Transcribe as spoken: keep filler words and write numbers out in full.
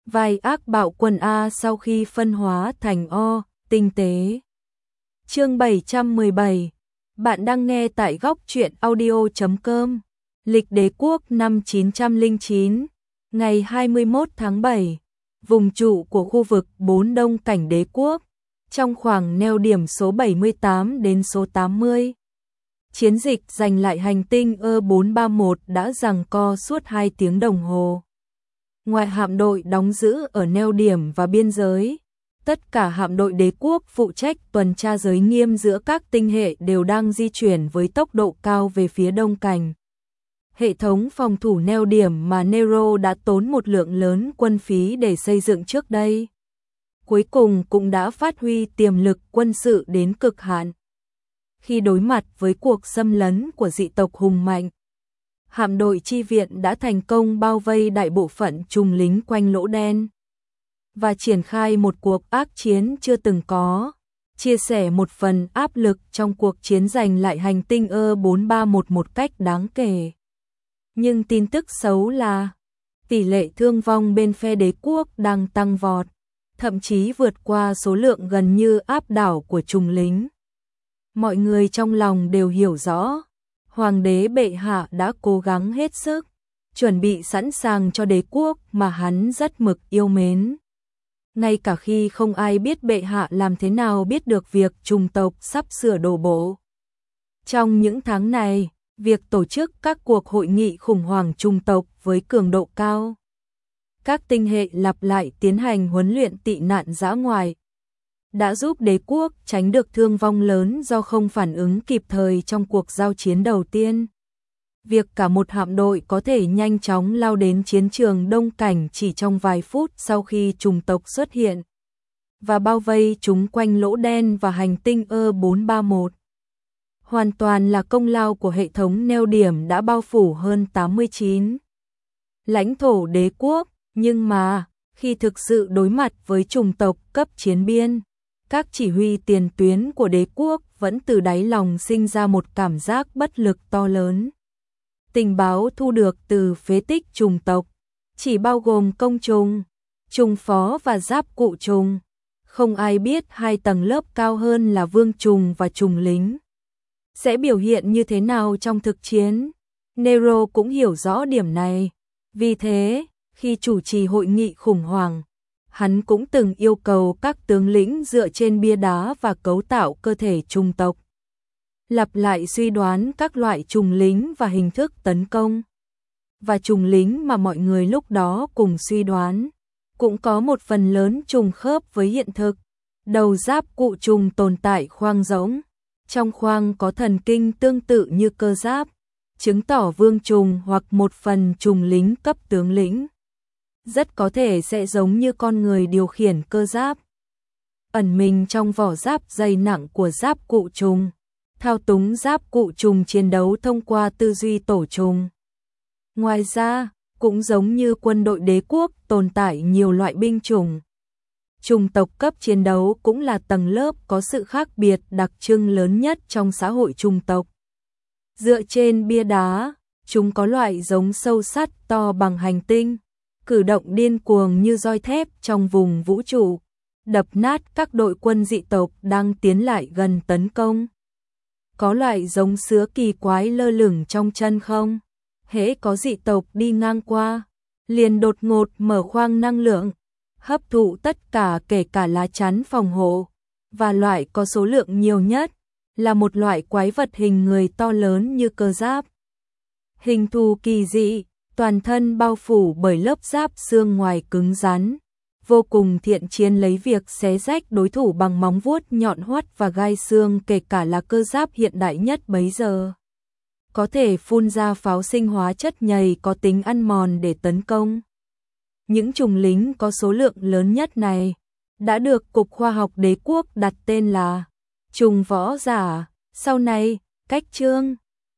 Vai ác bạo quân A sau khi phân hóa thành O, tinh tế. Chương bảy trăm mười bảy. Bạn đang nghe tại góc truyện audio chấm com. Lịch đế quốc năm chín trăm lẻ chín, ngày hai mươi mốt tháng bảy, vùng trụ của khu vực bốn Đông Cảnh đế quốc, trong khoảng neo điểm số bảy mươi tám đến số tám mươi. Chiến dịch giành lại hành tinh E bốn ba mốt đã giằng co suốt hai tiếng đồng hồ. Ngoài hạm đội đóng giữ ở neo điểm và biên giới, tất cả hạm đội đế quốc phụ trách tuần tra giới nghiêm giữa các tinh hệ đều đang di chuyển với tốc độ cao về phía Đông Cảnh. Hệ thống phòng thủ neo điểm mà Nero đã tốn một lượng lớn quân phí để xây dựng trước đây, cuối cùng cũng đã phát huy tiềm lực quân sự đến cực hạn. Khi đối mặt với cuộc xâm lấn của dị tộc hùng mạnh, hạm đội chi viện đã thành công bao vây đại bộ phận trùng lính quanh lỗ đen và triển khai một cuộc ác chiến chưa từng có, chia sẻ một phần áp lực trong cuộc chiến giành lại hành tinh E bốn ba mốt một cách đáng kể. Nhưng tin tức xấu là tỷ lệ thương vong bên phe đế quốc đang tăng vọt, thậm chí vượt qua số lượng gần như áp đảo của trùng lính. Mọi người trong lòng đều hiểu rõ, Hoàng đế bệ hạ đã cố gắng hết sức, chuẩn bị sẵn sàng cho đế quốc mà hắn rất mực yêu mến. Ngay cả khi không ai biết bệ hạ làm thế nào biết được việc trùng tộc sắp sửa đổ bộ. Trong những tháng này, việc tổ chức các cuộc hội nghị khủng hoảng trùng tộc với cường độ cao, các tinh hệ lặp lại tiến hành huấn luyện tị nạn dã ngoại, đã giúp đế quốc tránh được thương vong lớn do không phản ứng kịp thời trong cuộc giao chiến đầu tiên. Việc cả một hạm đội có thể nhanh chóng lao đến chiến trường Đông Cảnh chỉ trong vài phút sau khi trùng tộc xuất hiện và bao vây chúng quanh lỗ đen và hành tinh E bốn ba mốt, hoàn toàn là công lao của hệ thống neo điểm đã bao phủ hơn tám mươi chín lãnh thổ đế quốc. Nhưng mà, khi thực sự đối mặt với trùng tộc cấp chiến biên, các chỉ huy tiền tuyến của đế quốc vẫn từ đáy lòng sinh ra một cảm giác bất lực to lớn. Tình báo thu được từ phế tích trùng tộc chỉ bao gồm công trùng, trùng phó và giáp cụ trùng. Không ai biết hai tầng lớp cao hơn là vương trùng và trùng lính sẽ biểu hiện như thế nào trong thực chiến. Nero cũng hiểu rõ điểm này. Vì thế, khi chủ trì hội nghị khủng hoảng, hắn cũng từng yêu cầu các tướng lĩnh dựa trên bia đá và cấu tạo cơ thể trùng tộc lặp lại suy đoán các loại trùng lính và hình thức tấn công. Và trùng lính mà mọi người lúc đó cùng suy đoán cũng có một phần lớn trùng khớp với hiện thực. Đầu giáp cụ trùng tồn tại khoang rỗng, trong khoang có thần kinh tương tự như cơ giáp, chứng tỏ vương trùng hoặc một phần trùng lính cấp tướng lĩnh rất có thể sẽ giống như con người điều khiển cơ giáp, ẩn mình trong vỏ giáp dày nặng của giáp cụ trùng, thao túng giáp cụ trùng chiến đấu thông qua tư duy tổ trùng. Ngoài ra, cũng giống như quân đội đế quốc tồn tại nhiều loại binh chủng, trùng tộc cấp chiến đấu cũng là tầng lớp có sự khác biệt đặc trưng lớn nhất trong xã hội trùng tộc. Dựa trên bia đá, chúng có loại giống sâu sắt to bằng hành tinh, cử động điên cuồng như roi thép trong vùng vũ trụ, đập nát các đội quân dị tộc đang tiến lại gần tấn công. Có loại giống sứa kỳ quái lơ lửng trong chân không, hễ có dị tộc đi ngang qua, liền đột ngột mở khoang năng lượng, hấp thụ tất cả kể cả lá chắn phòng hộ. Và loại có số lượng nhiều nhất là một loại quái vật hình người to lớn như cơ giáp. Hình thù kỳ dị, toàn thân bao phủ bởi lớp giáp xương ngoài cứng rắn, vô cùng thiện chiến lấy việc xé rách đối thủ bằng móng vuốt nhọn hoắt và gai xương, kể cả là cơ giáp hiện đại nhất bấy giờ. Có thể phun ra pháo sinh hóa chất nhầy có tính ăn mòn để tấn công. Những trùng lính có số lượng lớn nhất này đã được Cục Khoa học Đế quốc đặt tên là trùng võ giả. Sau này, cách chương